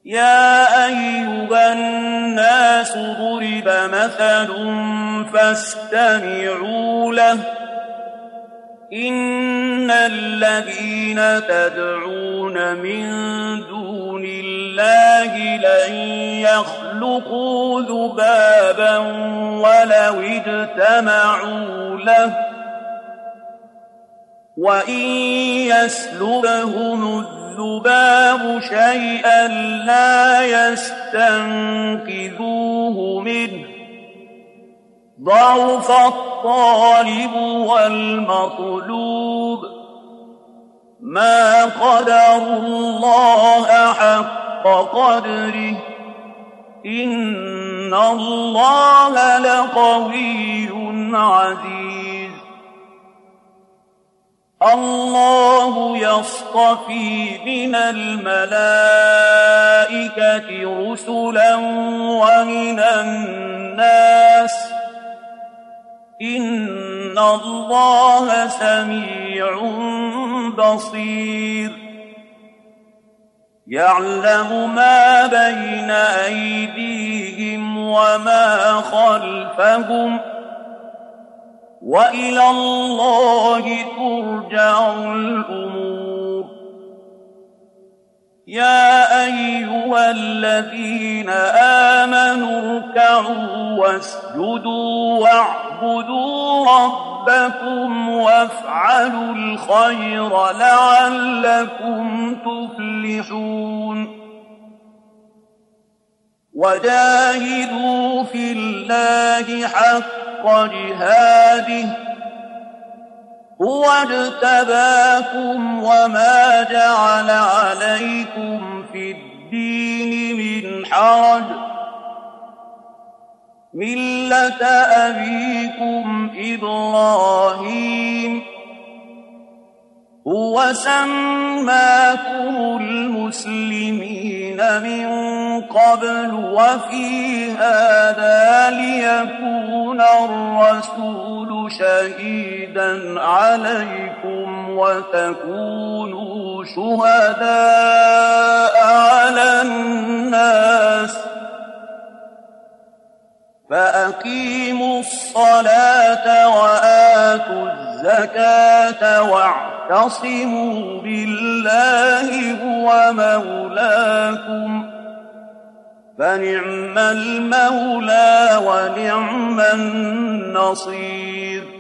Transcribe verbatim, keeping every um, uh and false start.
يا أيها الناس ضرب مثل فاستمعوا له إن الذين تدعون من دون الله لن يخلقوا ذبابا ولو اجتمعوا له وإن يسلبهم الذباب شيئا لا يستنقذوه منه ضعف الطالب والمطلوب ما قدروا الله حق قدره إن الله لقوي عزيز الله يصطفي من الملائكة رسلا ومن الناس إن الله سميع بصير يعلم ما بين أيديهم وما خلفهم وإلى الله ترجع الأمور يا أيها الذين آمنوا اركعوا واسجدوا واعبدوا ربكم وافعلوا الخير لعلكم تفلحون وجاهدوا في الله حق جهاده هو اجتباكم وما جعل عليكم في الدين من حرج ملة أبيكم إبراهيم هو سماكم المسلمين من قبل وفي هذا ليكون الرسول شهيدا عليكم وتكونوا شهداء على الناس فأقيموا الصلاة وآتوا الزكاة واعتصموا بالله هو مولاكم فنعم المولى ونعم النصير